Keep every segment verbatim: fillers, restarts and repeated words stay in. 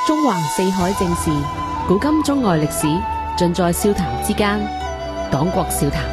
中橫四海正事，古今中外歷史，盡在笑談之間。黨國笑談。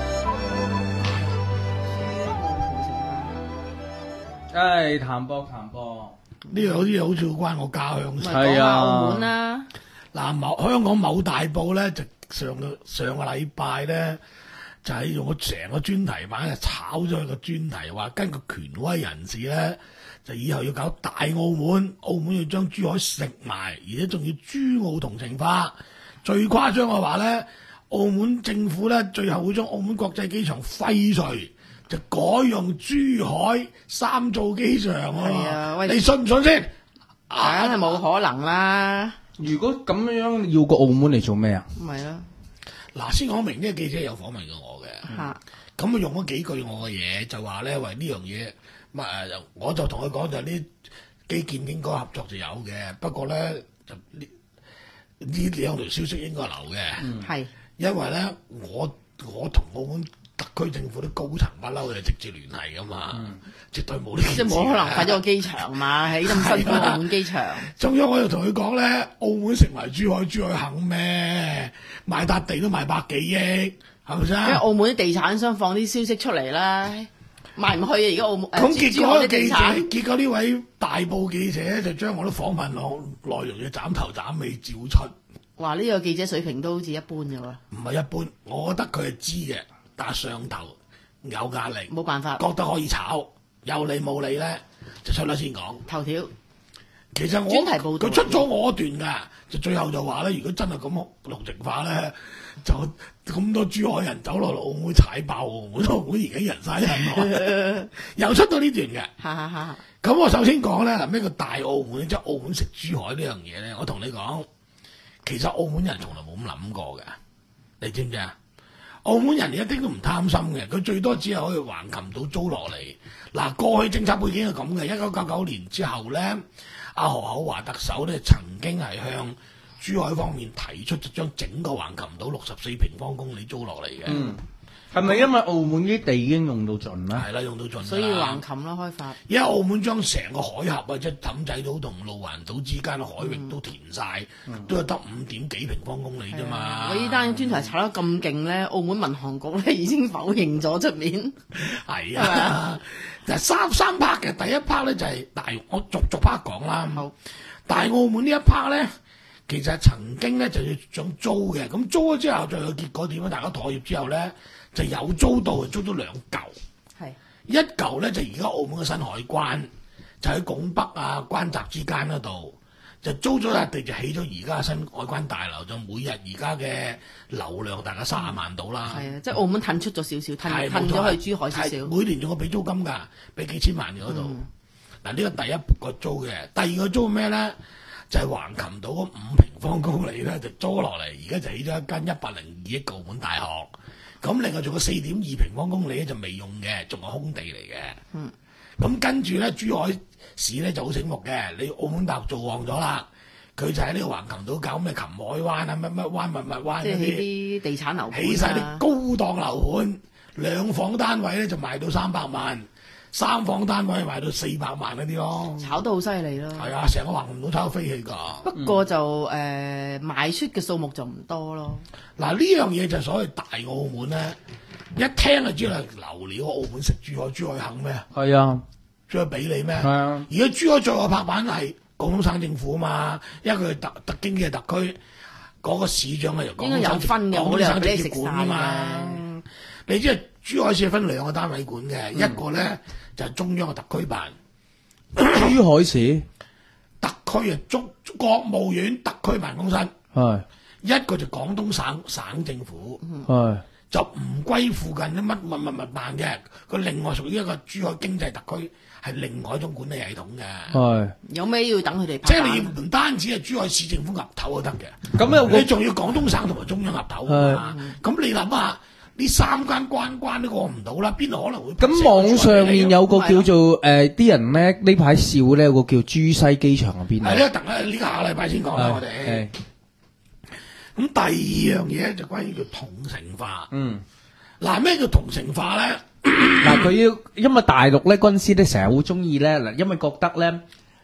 唉，談波談波， 呢樣好似好似關我家鄉事。 係啊， 澳門啦。 嗱，某香港某大報咧，就上個上個禮拜咧，就係用咗成個專題版，就炒咗佢個專題，話根據權威人士咧，就以後要搞大澳門，澳門要將珠海食埋，而且仲要珠澳同城化。最誇張嘅話咧，澳門政府咧最後會將澳門國際機場廢除，就改用珠海三造機場喎。 係啊，喂， 你信唔信先？ 梗係冇可能啦。 如果咁樣要個澳門嚟做咩啊？ 咪咯， 嗱，先講明呢個記者有訪問過我嘅， 嚇咁啊用咗幾句我嘅嘢，就話咧，喂，呢樣嘢，咁誒，我就同佢講就呢基建應該合作就有嘅，不過咧就呢呢兩條消息應該留嘅， 係因為咧我我同澳門特區政府啲高層不嬲就直接聯繫噶嘛，絕對冇呢件事嘅， 即係冇可能廢咗個機場嘛，喺咁辛苦澳門機場。 中央我又同佢講咧，澳門食埋珠海，珠海肯咩？買笪地都賣百幾億，係咪先？ 因為澳門啲地產商放啲消息出嚟啦，賣唔去啊！而家澳門咁誒珠海啲結果記者， 地產， 結果呢位大報記者就將我啲訪問內內容嘅斬頭斬尾照出， 話呢個記者水平都好似一般嘅喎， 唔係一般。我覺得佢係知嘅，但係上頭有壓力， 冇辦法。 覺得可以炒，有理冇理咧，就出啦先講。 頭條其實我專題報導佢出咗我段㗎，就最後就話咧，如果真係咁綠淨化咧，就咁多珠海人走落嚟澳門踩爆澳門，澳門而家人山人海，又出到呢段嘅。 哈哈哈！ 咁我首先講咧，嗱咩叫大澳門，即係澳門食珠海呢樣嘢咧？我同你講，其實澳門人從來冇咁諗過嘅，你知唔知啊？澳門人一啲都唔貪心嘅，佢最多只係可以橫琴島租落嚟。嗱，過去政策背景係咁嘅，一九九九年之後咧，阿何厚華特首咧曾經係向珠海方面提出，就將整個橫琴島六十四平方公里租落嚟嘅。 嗯，係咪因為澳門啲地已經用到盡啦？ 係啦，用到盡啦。 所以橫琴啦開發。 因為澳門將成個海峽啊，即係氹仔島同路環島之間嘅海域都填晒， 嗯、 都係得五點幾平方公里啫嘛。 我呢單專題炒得咁勁咧，澳門民航局咧已經否認咗出面。 係啊，就三三 part 嘅第一 part 咧就係大，我逐逐 part 講啦。 好， 大澳門呢一 part 咧，其實曾經咧就要想租嘅，咁租咗之後最後結果點咧？大家妥協之後咧，就有租到，租到兩嚿。 係一嚿咧就而家澳門嘅新海關，就喺拱北啊關閘之間嗰度，就租咗笪地就起咗而家新海關大樓，就每日而家嘅流量大概三十萬到啦。 係啊，即係澳門褪出咗少少，褪褪咗去珠海少少。 每年仲要俾租金㗎，俾幾千萬嘅嗰度。嗱、嗯，呢個第一個租嘅，第二個租咩咧？就係、是、橫琴島嗰五平方公里咧，就租落嚟，而家就起咗一間一百零二億澳門大學。咁另外仲有四點二平方公里咧就未用嘅，仲係空地嚟嘅。嗯。咁跟住咧，珠海市咧就好醒目嘅，你澳門大學做旺咗啦，佢就喺呢個橫琴島搞咩琴海灣啊、乜乜灣、乜乜灣嗰啲， 啲地產樓盤、啊， 起晒啲高檔樓盤，兩房單位咧就賣到三百萬。三房單位賣到四百萬嗰啲咯， 炒得好犀利咯。 係啊，成個橫琴島炒到飛起㗎。 不過就誒、呃、賣出嘅數目就唔多咯。 嗱，呢樣嘢就所謂大澳門咧，一聽就知係流料。澳門食珠海，珠海肯咩？ 係啊， 珠海俾你咩？ 係啊。 而家珠海最後拍板係廣東省政府啊嘛，因為佢係特特經嘅特區，嗰、那個市長係由廣東省分嘅， 廣東省直接管啊嘛。你知係珠海市係分兩個單位管嘅、嗯，一個咧就係、是、中央嘅特區辦， 珠海市特區啊，中國務院特區辦公室， 係一個就廣東省省政府， 係就唔歸附近啲乜乜乜乜辦嘅，佢另外屬於一個珠海經濟特區，係另外一種管理系統嘅。係有咩要等佢哋？ 即係你唔單止係珠海市政府岌頭就得嘅， 咁有你仲要廣東省同埋中央岌頭啊嘛。咁你諗下？呢三關關關都過唔到啦，邊度可能會？ 咁網上面有個叫做誒啲、呃、人咧呢排笑咧，有個叫珠西機場喺邊啊？ 係啦，等下呢個下禮拜先講啦，我哋。咁第二樣嘢就關於叫同城化。嗯。嗱，咩叫同城化咧？ 嗱，佢要因為大陸咧軍師咧成日好中意咧嗱，因為覺得咧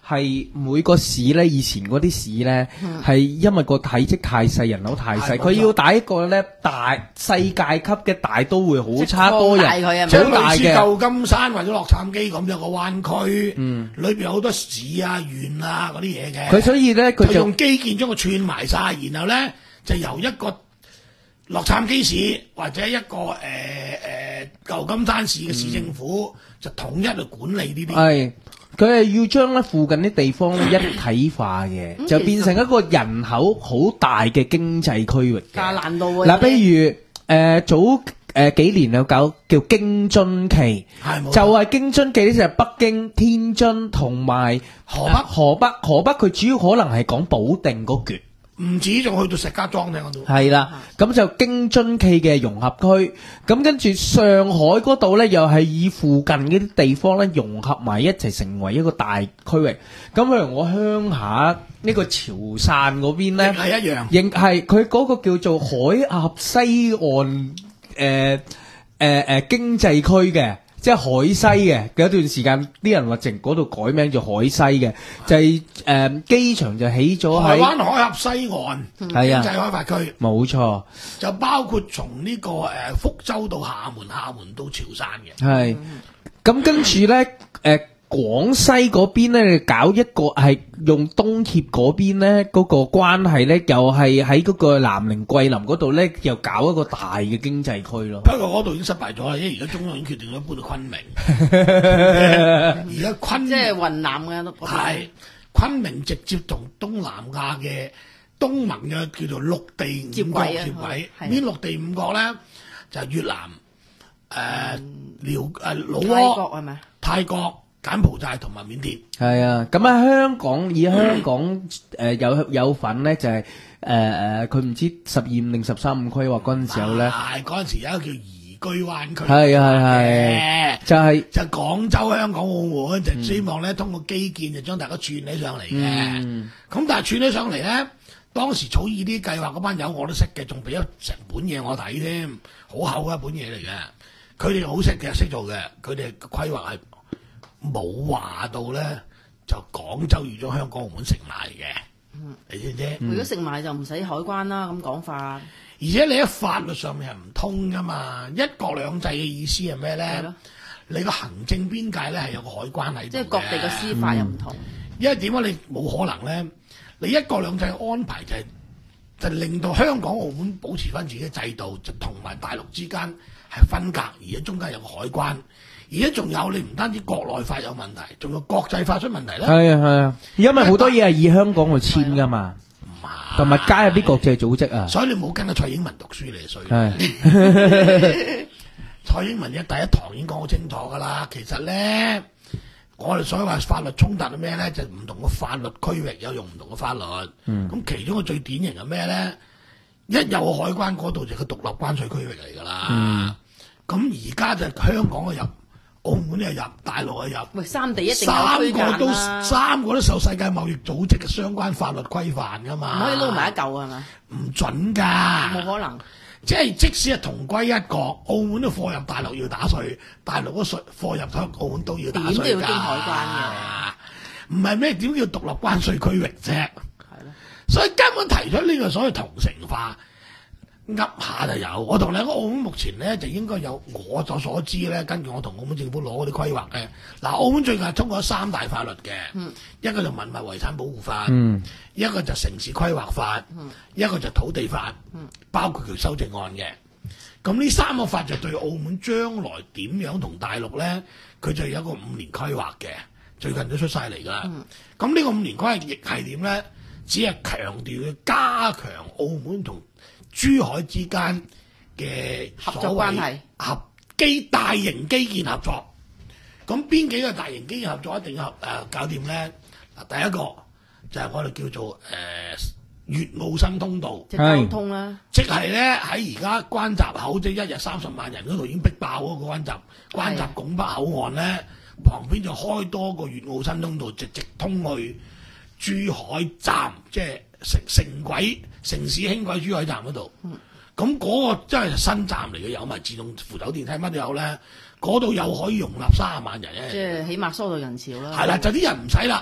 係每個市咧，以前嗰啲市咧係因為個體積太細，人口太細，佢要打一個咧大世界級嘅大都會，好差多人， 即係好大類似嘅。 舊金山或者洛杉磯咁有個灣區，嗯，裏邊有好多市啊、縣啊嗰啲嘢嘅。 佢所以咧，佢就佢用基建將佢串埋晒，然後咧就由一個洛杉磯市或者一個誒誒、呃、舊金山市嘅市政府、嗯、就統一去管理呢啲。 係佢係要將咧附近啲地方咧一體化嘅， 嗯就變成一個人口好大嘅經濟區域嘅。 但難度喎。 嗱，比如誒、呃、早誒、呃、幾年有搞叫京津冀，就係京津冀呢就係北京、天津同埋河北。 河北河北佢主要可能係講保定嗰橛。 唔止，仲去到石家莊聽嗰度。 係啦，咁就京津冀嘅融合區，咁跟住上海嗰度咧，又係以附近嗰啲地方咧融合埋一齊，成為一個大區域。咁譬如我鄉下呢個潮汕嗰邊咧， 係一樣， 亦係佢嗰個叫做海峽西岸誒誒誒經濟區嘅。即係海西嘅，有一段時間啲人話淨嗰度改名做海西嘅，就係誒機場就起咗喺台灣海峽西岸經濟開發區， 冇錯， 就包括從呢個誒福州到廈門，廈門到潮汕嘅。 係咁跟住咧誒。廣西嗰邊咧，搞一個係用東協嗰邊咧嗰個關係咧，又係喺嗰個南寧桂林嗰度咧，又搞一個大嘅經濟區咯。 不過嗰度已經失敗咗啦，因為而家中央已經決定咗搬到昆明。而家昆即係雲南嘅都係昆明直接同東南亞嘅東盟嘅叫做陸地五國接軌。邊陸地五國咧就係越南、誒寮誒老撾係咪？泰國。柬埔寨同埋緬甸係啊，咁喺香港以香港誒有有份咧，就係誒誒，佢唔知十二五定十三五規劃嗰陣時候咧， 係嗰陣時有一個叫宜居灣區， 係係係，就係就廣州、香港、澳門，就希望咧通過基建就將大家串起上嚟嘅。咁但係串起上嚟咧，當時草擬啲計劃嗰班友我都識嘅，仲俾咗成本嘢我睇添，好厚一本嘢嚟嘅。佢哋好識嘅，識做嘅，佢哋嘅規劃係。冇話到咧，就廣州預咗香港澳門食埋嘅，嗯、你知唔知？ 如果食埋就唔使海關啦，咁講法。 而且你喺法律上面係唔通噶嘛？一國兩制嘅意思係咩咧？你個行政邊界咧係有個海關喺度嘅， 即係各地嘅司法又唔同。 嗯、因為點解你冇可能咧？你一國兩制嘅安排就係、是、就令到香港澳門保持翻自己嘅制度，就同埋大陸之間係分隔，而喺中間有個海關。而家仲有，你唔單止國內法有問題，仲有國際法出問題咧。係啊係啊， 因為好多嘢係以香港去簽噶嘛，同埋加入啲國際組織啊。 所以你冇跟阿蔡英文讀書你衰。 係蔡英文嘅第一堂已經講好清楚噶啦。其實咧，我哋所謂話法律衝突係咩咧？就唔、是、同嘅法律區域有用唔同嘅法律。咁、嗯、其中個最典型係咩咧？一有海關嗰度就係個獨立關稅區域嚟噶啦。咁而家就香港嘅入。澳門又入，大陸又入， 喂，三地一定有三區間啦。 個都三個都受世界貿易組織嘅相關法律規範噶嘛， 唔可以撈埋一嚿係嘛？ 唔準㗎， 冇可能。 即係即使係同歸一國，澳門嘅貨入大陸要打稅，大陸嘅稅貨入咗澳門都要打稅㗎。點都要經海關嘅，唔係咩？點叫獨立關稅區域啫？係咯，所以根本提出呢個所謂同城化。噏下就有，我同你講，澳門目前咧就應該有我所所知咧，根據我同澳門政府攞嗰啲規劃嘅。嗱，澳門最近係通過咗三大法律嘅，嗯、一個就文物遺產保護法，嗯、一個就城市規劃法，嗯、一個就土地法，嗯、包括佢修正案嘅。咁呢三個法就對澳門將來點樣同大陸咧，佢就有一個五年規劃嘅，最近都出晒嚟㗎啦。咁呢、嗯、個五年規劃亦係點咧？只係強調要加強澳門同珠海之間嘅合作關係， 合基大型基建合作。咁邊幾個大型基建合作一定要誒、呃、搞掂咧？嗱，第一個就係我哋叫做誒粵澳新通道， 即係交通啦。 即係咧喺而家關閘口，即係一日三十萬人嗰度已經逼爆嗰個關閘關閘拱北口岸咧，旁邊就開多個粵澳新通道，直直通去珠海站，即係城城軌城市輕軌珠海站嗰度。咁嗰、嗯、個真係新站嚟嘅，有埋自動扶手電梯，乜都有咧。嗰度又可以容納三十萬人咧， 即係起碼疏導人潮啦。 係啦，就啲人唔使啦，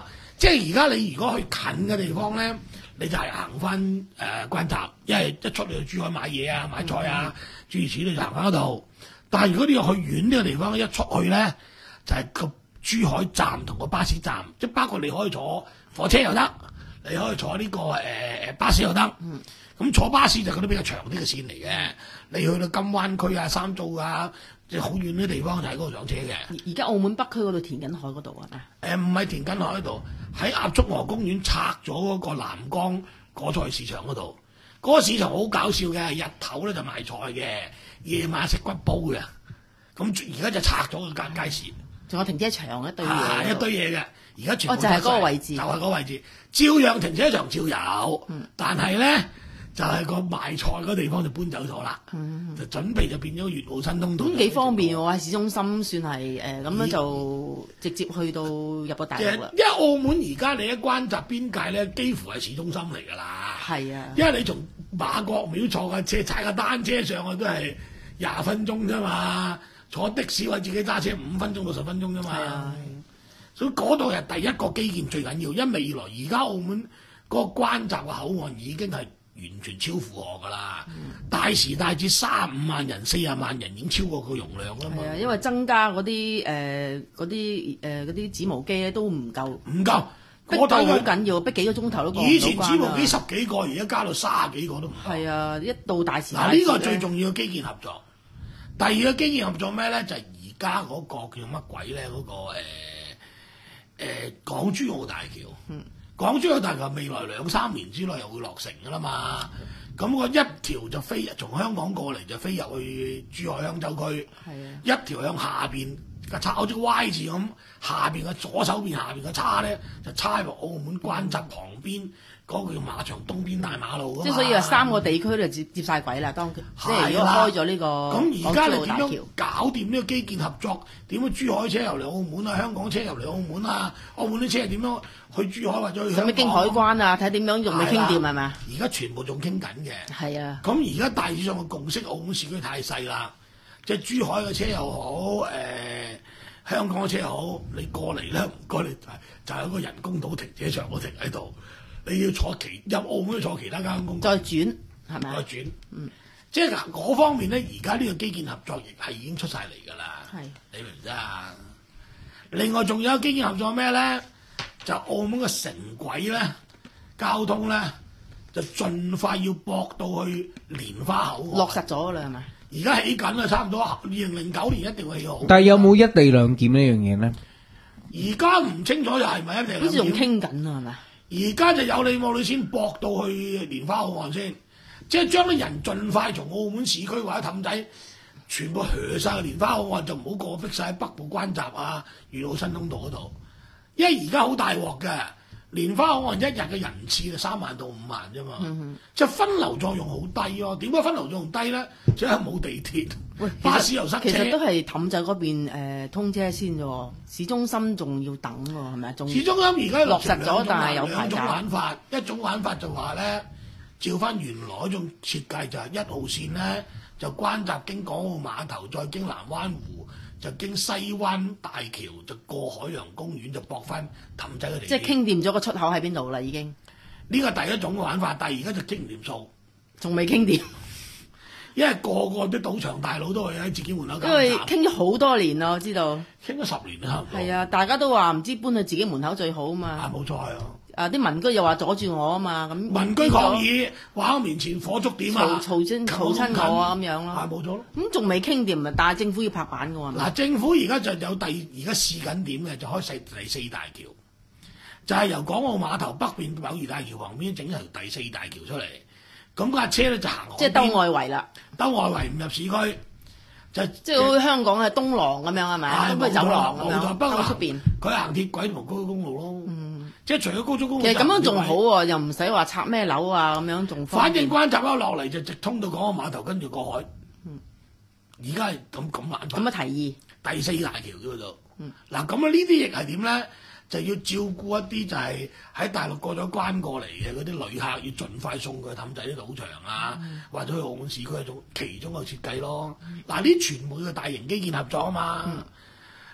即係而家你如果去近嘅地方咧，你就係行翻誒、呃、關閘，因為一出嚟去珠海買嘢啊、買菜啊，諸如此類就行翻嗰度。但係如果你要去遠呢個地方，一出去咧就係、是、個珠海站同個巴士站，即係包括你可以坐火車又得，你可以坐呢、這個誒、呃、巴士又得。咁、嗯、坐巴士就嗰啲比較長啲嘅線嚟嘅。你去到金灣區啊、三灶啊，即係好遠啲地方就喺嗰度上車嘅。 而家澳門北區嗰度填緊海嗰度啊？ 誒唔係填緊海嗰度，喺鴨竹河公園拆咗嗰個南江果菜市場嗰度。嗰、那個市場好搞笑嘅，日頭咧就賣菜嘅，夜晚食骨煲嘅。咁而家就拆咗個間街市， 仲有停車場一堆嘢、 啊，一堆嘢嘅。而家全部哦就係、是、嗰個位置， 就係、是、嗰個位置，照樣停車場照有，嗯、但係咧就係、是、個賣菜嗰地方就搬走咗啦，嗯、就準備就變咗粵澳新通道。咁幾方便喎，喺市中心算係誒咁樣就直接去到入個大陸啦。 因為澳門而家你一關閘邊界咧，幾乎係市中心嚟㗎啦。係啊，因為你從馬國廟坐架車踩架單車上去都係廿分鐘啫嘛，坐的士或者自己揸車五分鐘到十分鐘啫嘛。係啊。所以嗰度係第一個基建最緊要，因為未來而家澳門嗰個關閘嘅口岸已經係完全超負荷㗎啦，嗯、大時大節三十五萬人、四十萬人已經超過個容量啦嘛。係啊， 因為增加嗰啲誒嗰啲誒嗰啲紙毛機咧都唔夠， 唔夠， 逼到好緊要，逼幾個鐘頭都過唔到關。 以前紙毛機十幾個，而家加到卅幾個都唔夠。係啊，一到大時大節嗱，呢個係最重要嘅基建合作。第二個基建合作咩咧？就係而家嗰個叫乜鬼咧？嗰、嗰個誒。呃誒、呃、港珠澳大橋，嗯、港珠澳大橋未來兩三年之內又會落成㗎啦嘛。咁、嗯、個一條就飛從香港過嚟就飛入去珠海香洲區，啊、一條向下邊個叉好似 Y 字咁，下邊嘅左手邊下邊嘅叉咧就叉入澳門關閘旁邊嗰、嗰個叫馬場東邊大馬路㗎嘛。即係所以話三個地區就接接曬軌啦。當即係如果開咗呢個咁而家你點樣搞掂呢個基建合作？點樣珠海車入嚟澳門啊？香港車入嚟澳門啊？澳門啲車係點樣去珠海或者去香港？ 使乜經海關啊？睇點樣仲未傾掂係咪？ 而家全部仲傾緊嘅。係啊。咁而家大致上嘅共識，澳門市區太細啦，即係珠海嘅車又好，誒、呃、香港嘅車又好，你過嚟咧唔該你就係一個人工島停車場，我停喺度。你要坐其入澳門要坐其他交通工具， 再轉係咪？ 再轉，嗯，即係嗱嗰方面咧，而家呢個基建合作亦係已經出晒嚟㗎啦。係，你明唔明啊？另外仲有基建合作咩咧？就澳門嘅城軌咧，交通咧就盡快要駁到去蓮花口。 落實咗㗎啦，係咪？ 而家起緊啦，差唔多二零零九年一定會起好。 但係有冇一地兩檢呢樣嘢咧？ 而家唔清楚又係咪一地兩檢？ 好似仲傾緊啊，係咪？ 而家就有理冇理先駁到去蓮花口岸先，即係將啲人盡快從澳門市區或者氹仔全部去晒去蓮花口岸，就唔好過逼晒喺北部關閘啊、粵澳新通道嗰度。因為而家好大鑊嘅，蓮花口岸一日嘅人次就三萬到五萬啫嘛，嗯、即係分流作用好低咯。點解分流作用低咧？即係冇地鐵，巴士又塞車。 其實都係氹仔嗰邊、呃、通車先啫，市中心仲要等喎，係咪啊？ 市中心而家落實咗，但係有排兩種玩法，一種玩法就話咧，照翻原來嗰種設計就係一號線咧，就關閘經港澳碼頭，再經南灣湖，就經西灣大橋，就過海洋公園，就駁翻氹仔嘅地。 即係傾掂咗個出口喺邊度啦，已經。 呢個第一種玩法，但係而家就傾唔掂數， 仲未傾掂。 因為個個啲賭場大佬都係喺自己門口搞。 因為傾咗好多年啦，我知道。 傾咗十年啦。 係啊，大家都話唔知搬去自己門口最好啊嘛。 啊，冇錯係啊。 啊！啲民居又話阻住我啊嘛，咁民居抗議話我面前火燭點啊， 嘈嘈親嘈親我啊咁樣咯， 係冇咗咯。 咁仲未傾掂啊，但係政府要拍板嘅喎。 嗱，政府而家就有第而家試緊點嘅，就開細第四大橋，就係、是、由港澳碼頭北邊友誼大橋旁邊整條第四大橋出嚟，咁架車咧就行即係兜外圍啦， 兜外圍唔入市區。就即係好似香港嘅東廊咁樣係咪？咁佢走廊咁樣， 不過出邊佢行鐵軌同高速公路咯。嗯，即係除咗高速公路， 其實咁樣仲好喎，又唔使話拆咩樓啊咁樣，仲反正關閘一落嚟就直通到港澳碼頭，跟住過海。嗯，而家係咁咁玩法。 咁嘅提議， 第四大橋叫做。嗯，嗱咁啊呢啲亦係點咧？就要照顧一啲就係喺大陸過咗關過嚟嘅嗰啲旅客，要盡快送佢去氹仔啲賭場啊，嗯、或者去澳門市區一種其中嘅設計咯。嗱、嗯，呢全部嘅大型基建合作啊嘛。嗯、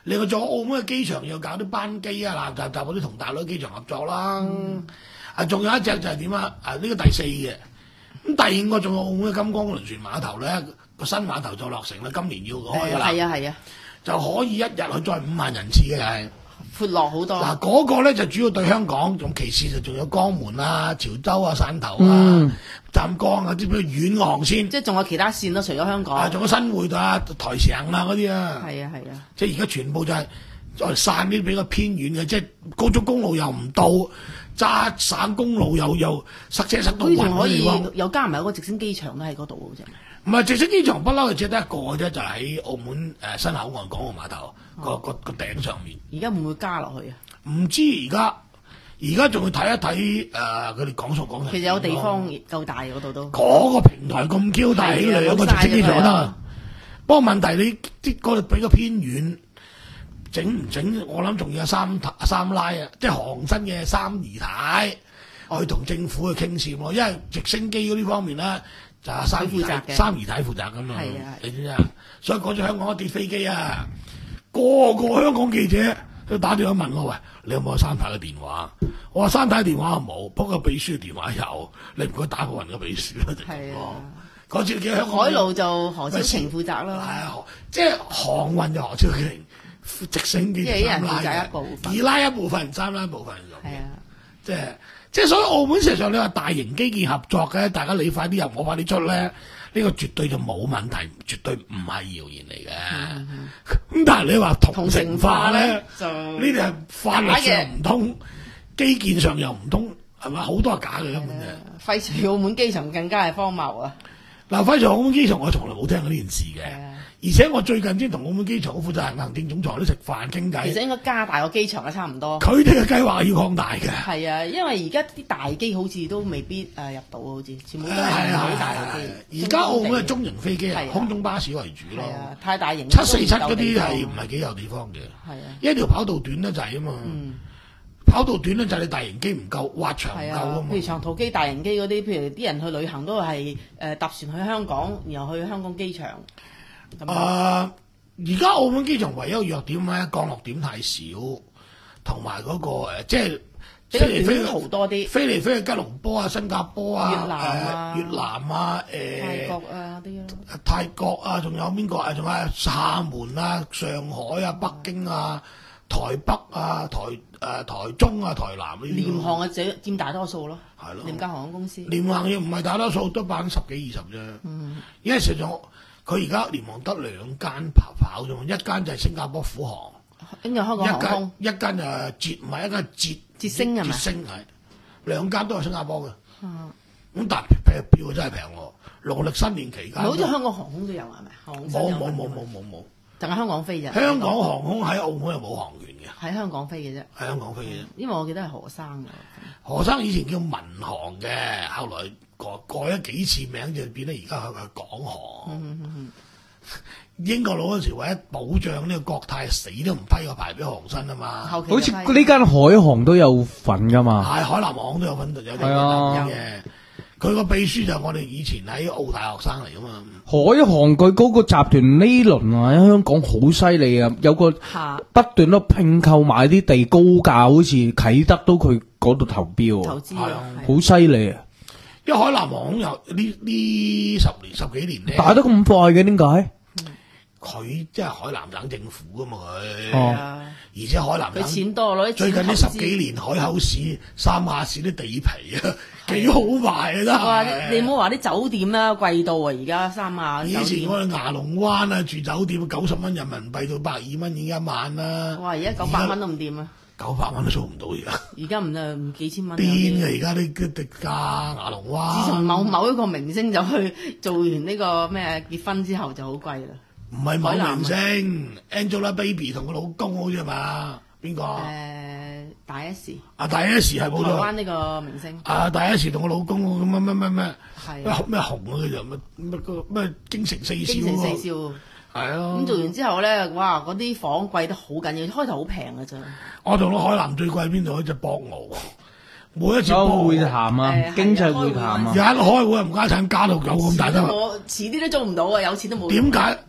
另外仲有澳門嘅機場又搞啲班機啊，嗱就就嗰啲同大陸機場合作啦。 嗯啊，仲有一隻就係點啊？啊呢、呢個第四嘅。咁第五個仲有澳門嘅金光輪船碼頭咧，個新碼頭就落成啦，今年要開㗎啦。 係啊係啊， 就可以一日去載五萬人次嘅係。 闊落好多。 嗱嗰個咧就主要對香港，仲其次就仲有江門啊、潮州啊、汕頭啊、 嗯湛江啊，啲比較遠航線。 即係仲有其他線咯，除咗香啊， 港。 仲有新會啊、台城啊嗰啲啊。 係啊係啊。 即係而家全部就係再散啲比較偏遠嘅，即係高速公路又唔到，揸省公路又又塞車塞到暈佢仲可以嘅地方。 又加埋有個直升機場都喺嗰度嘅啫。 唔係直升機場不嬲，就只得一個嘅啫，就喺澳門誒新口岸港澳碼頭個個個頂上面。 而家會唔會加落去啊？ 唔知而家而家仲要睇一睇誒佢哋講數講成。 其實有地方夠大嗰度都。 嗰個平台咁 Q 大，起兩個直升機場得。不過問題你啲嗰度比較偏遠，整唔整？我諗仲要有三三拉啊，即係航新嘅三姨太去同政府去傾線咯。因為直升機嗰啲方面咧，就係三姨太三姨太負責噶嘛。 係啊， 你知唔知啊？所以講咗香港一跌飛機啊，個個香港記者都打電話問我：喂，你有冇三太嘅電話？我話三太電話冇，不過秘書嘅電話有。你唔該打個人嘅秘書啦。 係啊。 嗰次叫香港海路就何超瓊負責咯。 係啊，即係航運就何超瓊，直升機即係一人負責一部分， 二拉一部分，三拉一部分咁。 係啊， 即係即係所以澳門事實上你話大型基建合作嘅，大家你快啲入，我快啲出咧，呢、呢個絕對就冇問題，絕對唔係謠言嚟嘅。咁、嗯嗯、但係你話同城化咧， 就呢啲係法律上唔通，基建上又唔通，係咪？好多係假嘅根本啫。 廢除澳門機場更加係荒謬啊！ 嗱，廢除澳門機場，我從來冇聽過呢件事嘅，而且我最近先同澳門機場嘅負責人行政總裁都食飯傾偈。 其實應該加大個機場啊，差唔多。 佢哋嘅計劃要擴大嘅。 係啊，因為而家啲大機好似都未必誒、呃、入到，好似全部都係好大嘅機。 而家澳門係中型飛機啊，空中巴士為主咯。 係啊，太大型。 七四七嗰啲係唔係幾有地方嘅？ 係啊， 一條跑道短得滯啊嘛。 嗯。 跑道短咧就係你大型機唔夠，滑長唔夠啊嘛。 譬如長途機、大型機嗰啲，譬如啲人去旅行都係誒搭船去香港，然後去香港機場。 誒，而家澳門機場唯一個弱點咧，降落點太少，同埋嗰個誒，即係比較短途多啲。 飛嚟飛去吉隆坡啊、新加坡啊、 越南啊、 越南啊、誒泰國啊啲咯。 泰國啊，仲有邊個啊？仲有廈門啊、上海啊、北京啊。台北啊、台誒、呃、台中啊、台南呢啲， 廉航啊，佔佔大多數咯。 係咯， 廉價航空公司。 廉航又唔係大多數，都百分之十幾二十啫。嗯，因為實際上佢而家廉航得兩間跑跑啫嘛，一間就係新加坡虎航， 跟住香港航空， 一間一間就係捷，唔係一間捷捷星係咪？ 捷星係兩間都係新加坡嘅。 嗯， 咁但係平票真係平喎，農曆新年期間。 好似香港航空都有係咪？ 冇冇冇冇冇冇。 就係香港飛啫。 香港航空喺澳門又冇航權嘅， 喺香港飛嘅啫。 喺香港飛嘅啫。 因為我記得係何生嘅。 何生以前叫民航嘅，後來改改咗幾次名就變咗而家係港航。 嗯嗯嗯、 英國佬嗰時為咗保障呢個國泰，死都唔批個牌俾航新啊嘛。 好似呢間海航都有份噶嘛。 係海南航都有份，有啲嘅。佢個秘書就係我哋以前喺澳大學生嚟噶嘛。 海航佢嗰個集團呢輪啊喺香港好犀利啊，有個不斷都拼購買啲地高價，好似啟德都佢嗰度投標， 投資啊， 好犀利啊！ 因為海南航空有呢呢十年十幾年咧， 打得咁快嘅點解？ 佢即係海南省政府噶嘛佢， 哦、 而且海南省佢錢多攞啲最近呢十幾年海口市、三亞市啲地皮啊，幾好賣啊真係。 你唔好話啲酒店啦，貴到啊！而家三亞以前我哋牙龍灣啊住酒店九十蚊人民幣到百二蚊已經一晚啦。 哇！而家九百蚊都唔掂啊！ 九百蚊都做唔到而家。 而家唔就唔幾千蚊。 癲嘅而家啲啲地價牙龍灣。 自從某某一個明星就去做完呢個咩結婚之後就好貴啦。 唔係某明星 Angelababy 同個老公好似係嘛？邊個？誒、 呃，大 S。 啊，大 S 係冇錯。 台灣呢個明星。 啊，大 S 同個老公咁乜乜乜乜， 係咩咩紅啊佢就乜乜個咩京城四少。 京城四少。 係啊。 咁做完之後咧，哇！嗰啲房貴得好緊要，開頭好平㗎咋。 我同到海南最貴邊度？一隻博鰲。每一次開會談啊，經濟會談啊， 一開會唔家產加到九咁大得啦。 我遲啲都做唔到啊，有錢都冇。 點解？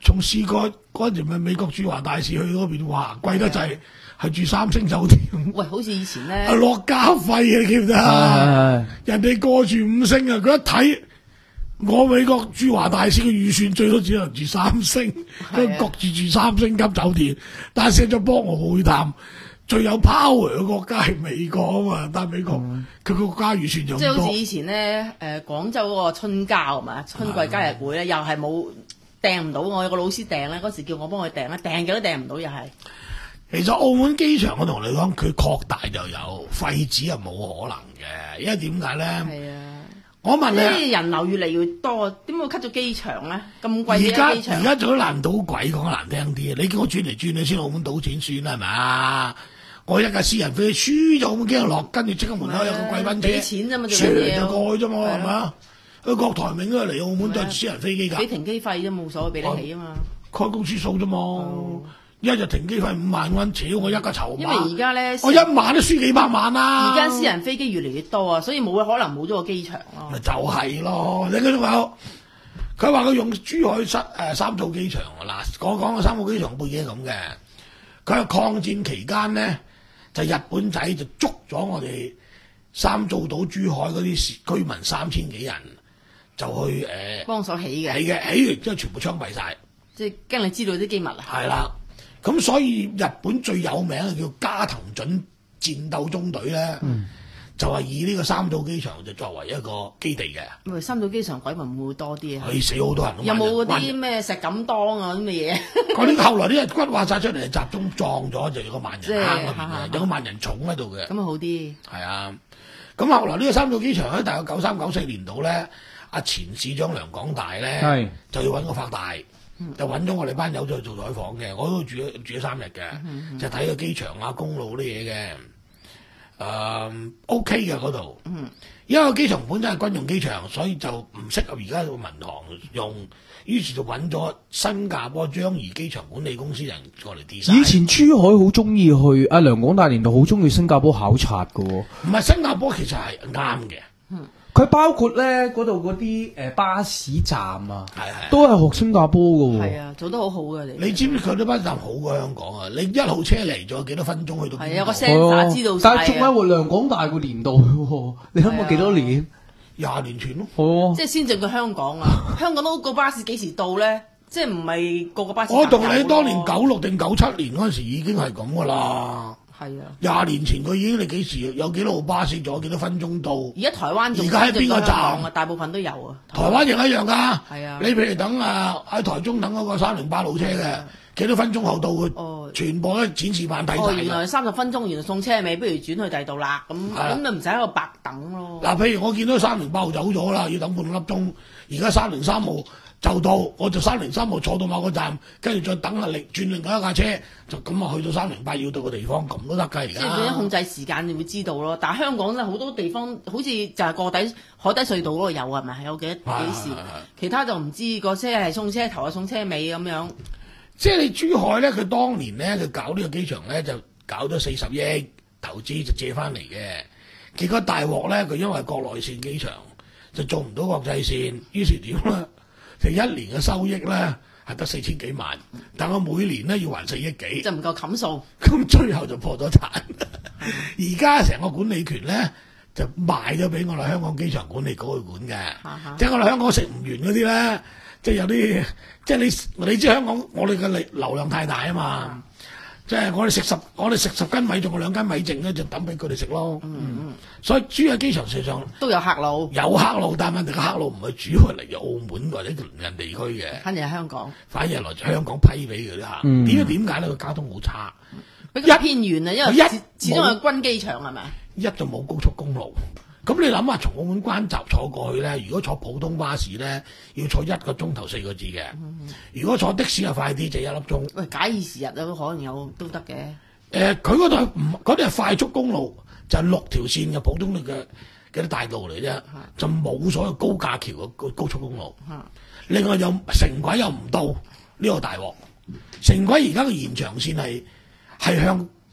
仲試過嗰陣時咪美國駐華大使去嗰邊，哇貴得滯，係住三星酒店。 喂，好似以前咧， 啊落家費啊，記唔記得啊？人哋過住五星啊，佢一睇我美國駐華大使嘅預算最多只能住三星，佢焗住住三星級酒店，但係成咗幫我會談。最有 power 嘅國家係美國啊嘛，但係美國佢個國家預算就即係好似以前咧，誒、呃、廣州嗰個春交係嘛，春季交易會咧，又係冇訂唔到，我有個老師訂咧，嗰時叫我幫佢訂咧，訂嘅都訂唔到，又係。 其實澳門機場我同你講，佢擴大就有，廢止係冇可能嘅，因為點解咧？ 係啊。 我問你， 即係人流越嚟越多，點會 cut 咗機場咧？咁貴而家嘅機場。 而家做咗難賭鬼，講得難聽啲，你叫我轉嚟轉去先澳門賭錢算啦，係咪？我一架私人飛輸咗澳門機場落，跟住即刻門口有個貴賓車， 俾錢啫嘛，做上乜嘢？ 就過去啫嘛，係咪？去郭台銘都係嚟澳門都係私人飛機㗎， 俾停機費啫，冇所謂，俾得起啊嘛。 開公司數啫嘛，一日停機費五萬蚊，屌我一架籌碼。 因為而家咧， 我一晚都輸幾百萬啦。 而家私人飛機越嚟越多啊，所以冇可能冇咗個機場咯。 咪就係咯，你嗰種有，佢話佢用珠海三誒三灶機場嗱，我講嘅三灶機場背景係咁嘅，佢係抗戰期間咧，就日本仔就捉咗我哋三灶島珠海嗰啲居民三千幾人，就去誒幫手起嘅， 起嘅，起完之後全部槍斃晒， 即係驚你知道啲機密啊。 係啦，咁所以日本最有名嘅叫加藤準戰鬥中隊咧。嗯就係以呢個三灶機場就作為一個基地嘅。 喂，三灶機場鬼民會唔會多啲啊？ 係死好多人。 有冇嗰啲咩石錦當啊啲乜嘢？ 嗰啲後來啲人骨話晒出嚟，集中撞咗就有個萬人坑嗰邊係嘅，有個萬人塚喺度嘅。 咁啊好啲。 係啊，咁後來呢個三灶機場喺大概九三九四年度咧，阿前市長梁廣大咧就要揾個發大，就揾咗我哋班友再做採訪嘅，我都住咗住咗三日嘅，嗯、就睇個機場啊、公路啲嘢嘅。誒、嗯、OK 嘅嗰度，嗯，因為個機場本身係軍用機場，所以就唔適合而家個民航用，於是就揾咗新加坡樟宜機場管理公司人過嚟 design。 以前珠海好中意去，阿梁廣大年度好中意新加坡考察嘅喎。 唔係新加坡其實係啱嘅， 嗯，佢包括咧嗰度嗰啲誒巴士站啊， 係係都係學新加坡嘅喎。 係啊，做得好好嘅你。 你知唔知佢啲巴士站好過香港啊？你一號車嚟咗幾多分鐘去到邊度？ 係有個 sensor 知道晒啊。 但係仲喺活梁廣大個年代喎，你諗下幾多年？ 廿年前咯。 係即係先進過香港啊！香港都個巴士幾時到咧？即係唔係個個巴士？ 我同你當年九六定九七年嗰陣時已經係咁噶啦。 係啊， 廿年前佢已經你幾時有幾多號巴士，仲有幾多分鐘到？ 而家台灣仲而家喺邊個站啊？大部分都有啊。 台灣亦一樣㗎。 係啊， 你譬如等啊喺台中等嗰個三零八路車嘅，幾多分鐘後到佢？ 哦， 全部咧展示版睇晒。 哦，原來三十分鐘，原來送車尾，不如轉去第二度啦。咁咁就唔使喺度白等咯。 嗱，譬如我見到三零八號走咗啦，要等半粒鐘，而家三零三號就到，我就三零三號坐到某個站，跟住再等下另轉另外一架車，就咁啊去到三零八要到個地方，咁都得㗎而家。 即係點樣控制時間，你會知道咯。但係香港咧好多地方，好似就係過底海底隧道嗰度有係咪？有幾幾時？其他就唔知個車係送車頭啊，送車尾咁樣。 即係你珠海咧，佢當年咧佢搞呢個機場咧就搞咗四十億投資就借翻嚟嘅，結果大鑊咧佢因為國內線機場就做唔到國際線，於是點咧？就一年嘅收益咧係得四千幾萬，但我每年咧要還四億幾， 就唔夠冚數。 咁最後就破咗產。而家成個管理權咧就賣咗俾我哋香港機場管理局去管嘅，即係我哋香港食唔完嗰啲咧，即係有啲即係你你知香港我哋嘅流量太大啊嘛。嗯即係我哋食十，我哋食十斤米，仲有兩斤米剩咧，就抌俾佢哋食咯。嗯嗯，所以珠海機場實際上都有客路， 有客路，但係問題個客路唔係主要嚟自澳門或者鄰近地區嘅， 反而係香港， 反而係來自香港批俾佢啲客。點解點解咧？個交通好差， 比較偏遠啊，因為一始終係軍機場係咪？ 一就冇高速公路。咁你諗下，從澳門關閘坐過去咧，如果坐普通巴士咧，要坐一個鐘頭四個字嘅；如果坐的士就快啲，就一粒鐘。 喂，假以時日啊，都可能有都得嘅。 誒，佢嗰度唔嗰啲係快速公路，就係、是、六條線嘅普通嘅嘅啲大道嚟啫，就冇所謂高架橋嘅高高速公路。另外又城軌又唔到，呢、這個大鑊。城軌而家嘅延長線係係向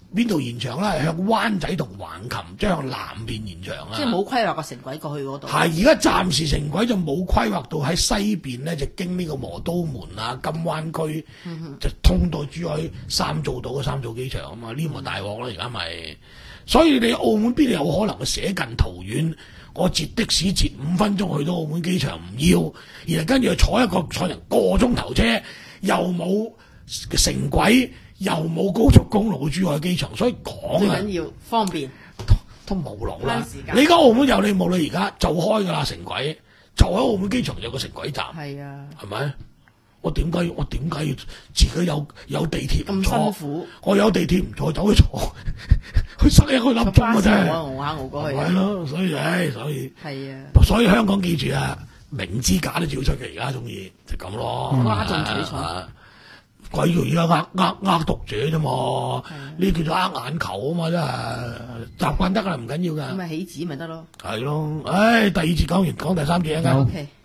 邊度延長咧？向灣仔同橫琴，即係向南邊延長啊！ 即係冇規劃個城軌過去嗰度。 係而家暫時城軌就冇規劃到喺西邊咧，就經呢個磨刀門啊、金灣區， 嗯、 就通到珠海三灶島嘅三灶機場啊嘛，呢個大鑊啦！而家咪，所以你澳門邊度有可能會捨近圖遠？我截的士截五分鐘去到澳門機場唔要，然後跟住坐一個坐成個鐘頭車，又冇城軌，又冇高速公路去珠海機場，所以講啊， 最緊要方便都冇路啦慳時間。 你而家澳門有你冇你而家就開㗎啦，城軌就喺澳門機場有個城軌站， 係啊， 係咪？我點解我點解要自己有有地鐵唔咁坐？ 辛苦， 我有地鐵唔坐，走去坐，去塞一個粒鐘嘅啫。 我熬下熬過去。 係咯，所以唉，所以係啊， 所以香港記住啊，明知假都照出嘅，而家中意就咁咯。 嘩眾取寵啊鬼叫而家呃呃呃讀者啫嘛，呢叫做呃眼球啊嘛，真係習慣得㗎啦，唔緊要㗎。 咁咪起子咪得咯。 係咯，唉，第二節講完，講第三節啊。 好 OK。